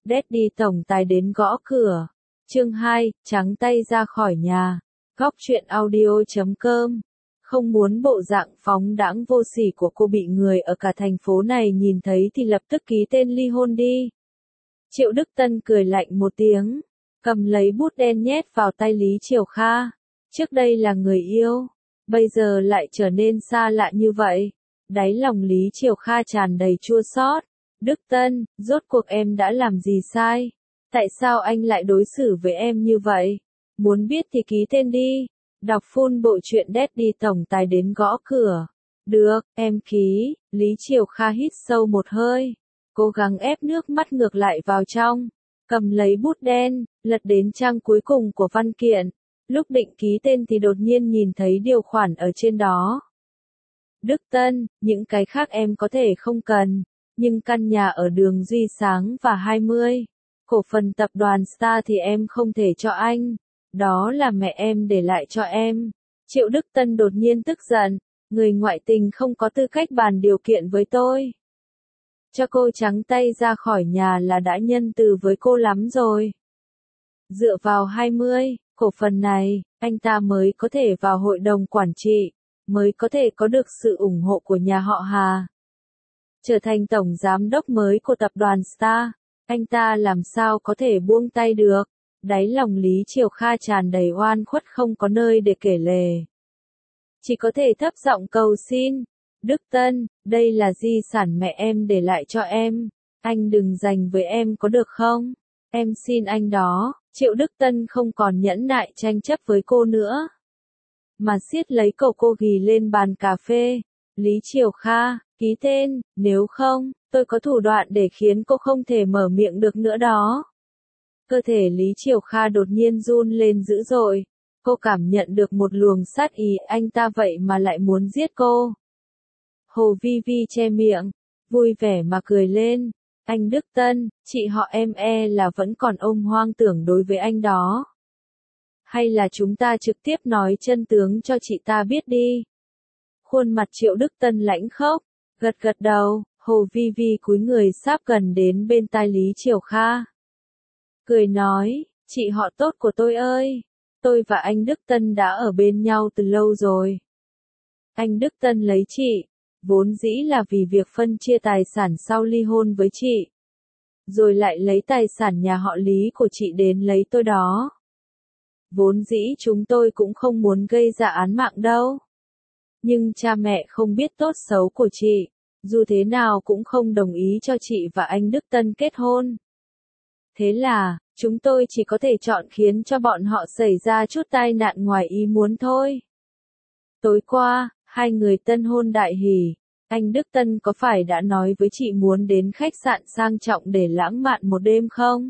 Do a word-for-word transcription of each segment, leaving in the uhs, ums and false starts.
Daddy tổng tài đến gõ cửa. Chương hai, trắng tay ra khỏi nhà. Góc truyện audio chấm com. Không muốn bộ dạng phóng đãng vô sỉ của cô bị người ở cả thành phố này nhìn thấy thì lập tức ký tên ly hôn đi. Triệu Đức Tân cười lạnh một tiếng, cầm lấy bút đen nhét vào tay Lý Triều Kha. Trước đây là người yêu, bây giờ lại trở nên xa lạ như vậy. Đáy lòng Lý Triều Kha tràn đầy chua xót. Đức Tân, rốt cuộc em đã làm gì sai? Tại sao anh lại đối xử với em như vậy? Muốn biết thì ký tên đi. Đọc full bộ truyện Daddy tổng tài đến gõ cửa. Được, em ký. Lý Triều Kha hít sâu một hơi, cố gắng ép nước mắt ngược lại vào trong. Cầm lấy bút đen, lật đến trang cuối cùng của văn kiện. Lúc định ký tên thì đột nhiên nhìn thấy điều khoản ở trên đó. Đức Tân, những cái khác em có thể không cần, nhưng căn nhà ở đường Duy Sáng và hai mươi, cổ phần tập đoàn Star thì em không thể cho anh. Đó là mẹ em để lại cho em. Triệu Đức Tân đột nhiên tức giận, người ngoại tình không có tư cách bàn điều kiện với tôi. Cho cô trắng tay ra khỏi nhà là đã nhân từ với cô lắm rồi. Dựa vào hai mươi, cổ phần này, anh ta mới có thể vào hội đồng quản trị, mới có thể có được sự ủng hộ của nhà họ Hà. Trở thành tổng giám đốc mới của tập đoàn Star, anh ta làm sao có thể buông tay được. Đáy lòng Lý Triều Kha tràn đầy oan khuất không có nơi để kể lể. Chỉ có thể thấp giọng cầu xin. Đức Tân, đây là di sản mẹ em để lại cho em. Anh đừng giành với em có được không? Em xin anh đó. Triệu Đức Tân không còn nhẫn nại tranh chấp với cô nữa, mà siết lấy cổ cô ghì lên bàn cà phê. Lý Triều Kha, ký tên, nếu không, tôi có thủ đoạn để khiến cô không thể mở miệng được nữa đó. Cơ thể Lý Triều Kha đột nhiên run lên dữ dội. Cô cảm nhận được một luồng sát ý, anh ta vậy mà lại muốn giết cô. Hồ Vi Vi che miệng, vui vẻ mà cười lên. Anh Đức Tân, chị họ em e là vẫn còn ôm hoang tưởng đối với anh đó. Hay là chúng ta trực tiếp nói chân tướng cho chị ta biết đi. Khuôn mặt Triệu Đức Tân lãnh khốc, gật gật đầu. Hồ Vi Vi cúi người sáp gần đến bên tai Lý Triều Kha, cười nói, chị họ tốt của tôi ơi, tôi và anh Đức Tân đã ở bên nhau từ lâu rồi. Anh Đức Tân lấy chị, vốn dĩ là vì việc phân chia tài sản sau ly hôn với chị. Rồi lại lấy tài sản nhà họ Lý của chị đến lấy tôi đó. Vốn dĩ chúng tôi cũng không muốn gây ra án mạng đâu. Nhưng cha mẹ không biết tốt xấu của chị, dù thế nào cũng không đồng ý cho chị và anh Đức Tân kết hôn. Thế là, chúng tôi chỉ có thể chọn khiến cho bọn họ xảy ra chút tai nạn ngoài ý muốn thôi. Tối qua, hai người tân hôn đại hỉ. Anh Đức Tân có phải đã nói với chị muốn đến khách sạn sang trọng để lãng mạn một đêm không?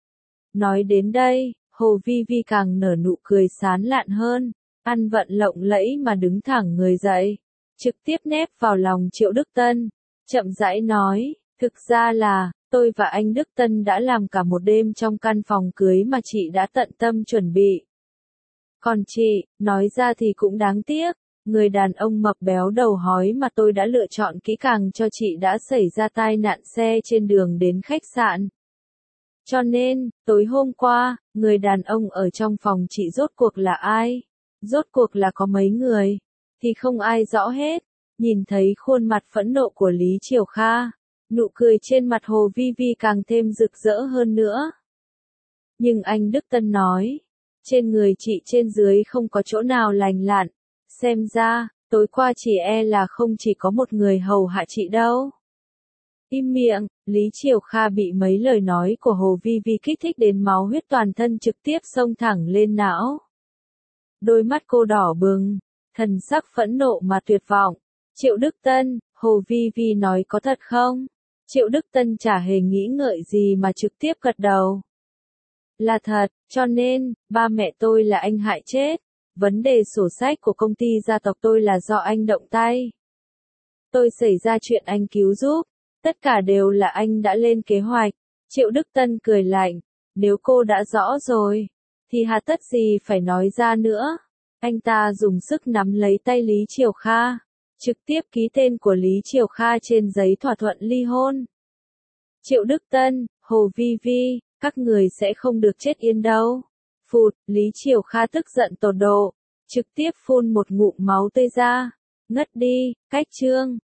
Nói đến đây, Hồ Vi Vi càng nở nụ cười sán lạn hơn, ăn vận lộng lẫy mà đứng thẳng người dậy, trực tiếp nép vào lòng Triệu Đức Tân, chậm rãi nói, thực ra là, tôi và anh Đức Tân đã làm cả một đêm trong căn phòng cưới mà chị đã tận tâm chuẩn bị. Còn chị, nói ra thì cũng đáng tiếc, người đàn ông mập béo đầu hói mà tôi đã lựa chọn kỹ càng cho chị đã xảy ra tai nạn xe trên đường đến khách sạn. Cho nên, tối hôm qua, người đàn ông ở trong phòng chị rốt cuộc là ai? Rốt cuộc là có mấy người? Thì không ai rõ hết. Nhìn thấy khuôn mặt phẫn nộ của Lý Triều Kha, nụ cười trên mặt Hồ Vi Vi càng thêm rực rỡ hơn nữa. Nhưng anh Đức Tân nói, trên người chị trên dưới không có chỗ nào lành lặn. Xem ra, tối qua chỉ e là không chỉ có một người hầu hạ chị đâu. Im miệng, Lý Triều Kha bị mấy lời nói của Hồ Vi Vi kích thích đến máu huyết toàn thân trực tiếp xông thẳng lên não. Đôi mắt cô đỏ bừng, thần sắc phẫn nộ mà tuyệt vọng. Triệu Đức Tân, Hồ Vi Vi nói có thật không? Triệu Đức Tân chả hề nghĩ ngợi gì mà trực tiếp gật đầu. Là thật, cho nên, ba mẹ tôi là anh hại chết. Vấn đề sổ sách của công ty gia tộc tôi là do anh động tay. Tôi xảy ra chuyện anh cứu giúp. Tất cả đều là anh đã lên kế hoạch. Triệu Đức Tân cười lạnh. Nếu cô đã rõ rồi, thì hà tất gì phải nói ra nữa. Anh ta dùng sức nắm lấy tay Lý Triều Kha, trực tiếp ký tên của Lý Triều Kha trên giấy thỏa thuận ly hôn. Triệu Đức Tân, Hồ Vi Vi, các người sẽ không được chết yên đâu. Phụt, Lý Triều Kha tức giận tột độ, trực tiếp phun một ngụm máu tươi ra. Ngất đi, cách chương.